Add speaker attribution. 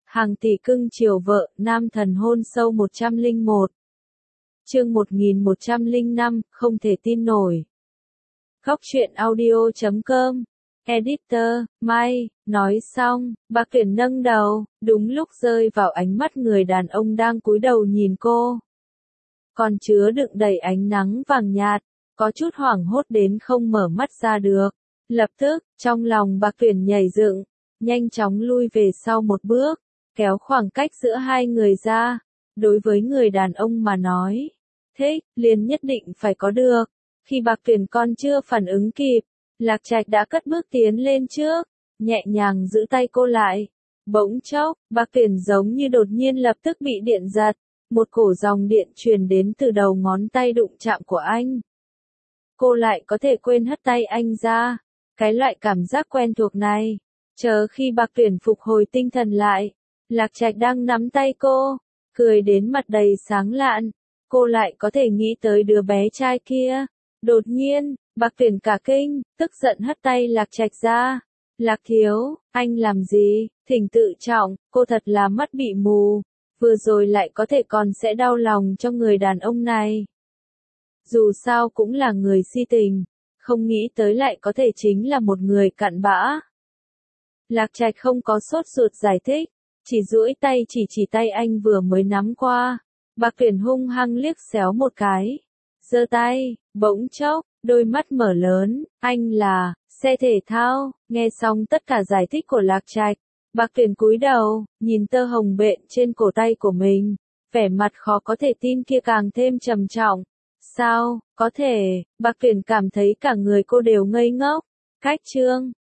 Speaker 1: Hàng tỷ cưng chiều vợ, nam thần hôn sâu 101. Chương 1105, không thể tin nổi. Góc truyện audio.com. Editor, Mai, nói xong, bà Tuyển nâng đầu, đúng lúc rơi vào ánh mắt người đàn ông đang cúi đầu nhìn cô. Còn chứa đựng đầy ánh nắng vàng nhạt, có chút hoảng hốt đến không mở mắt ra được. Lập tức, trong lòng bà Tuyển nhảy dựng, nhanh chóng lui về sau một bước, kéo khoảng cách giữa hai người ra. Đối với người đàn ông mà nói, thích, liền nhất định phải có được. Khi bà Tuyển còn chưa phản ứng kịp, Lạc Trạch đã cất bước tiến lên trước, nhẹ nhàng giữ tay cô lại. Bỗng chốc, bà Tuyển giống như đột nhiên lập tức bị điện giật, một cổ dòng điện truyền đến từ đầu ngón tay đụng chạm của anh. Cô lại có thể quên hất tay anh ra, cái loại cảm giác quen thuộc này. Chờ khi bà Tuyển phục hồi tinh thần lại, Lạc Trạch đang nắm tay cô, cười đến mặt đầy sáng lạn, cô lại có thể nghĩ tới đứa bé trai kia. Đột nhiên, bà Tuyển cả kinh, tức giận hất tay Lạc Trạch ra. Lạc thiếu, anh làm gì, thỉnh tự trọng, cô thật là mắt bị mù, vừa rồi lại có thể còn sẽ đau lòng cho người đàn ông này. Dù sao cũng là người si tình, không nghĩ tới lại có thể chính là một người cặn bã. Lạc Trạch không có sốt ruột giải thích, chỉ duỗi tay chỉ tay anh vừa mới nắm qua. Bà Tuyển hung hăng liếc xéo một cái, giơ tay, bỗng chốc, đôi mắt mở lớn, anh là, xe thể thao. Nghe xong tất cả giải thích của Lạc Trạch, bà Tuyển cúi đầu, nhìn tơ hồng bện trên cổ tay của mình, vẻ mặt khó có thể tin kia càng thêm trầm trọng. Sao, có thể, bà Tuyển cảm thấy cả người cô đều ngây ngốc. Cách chương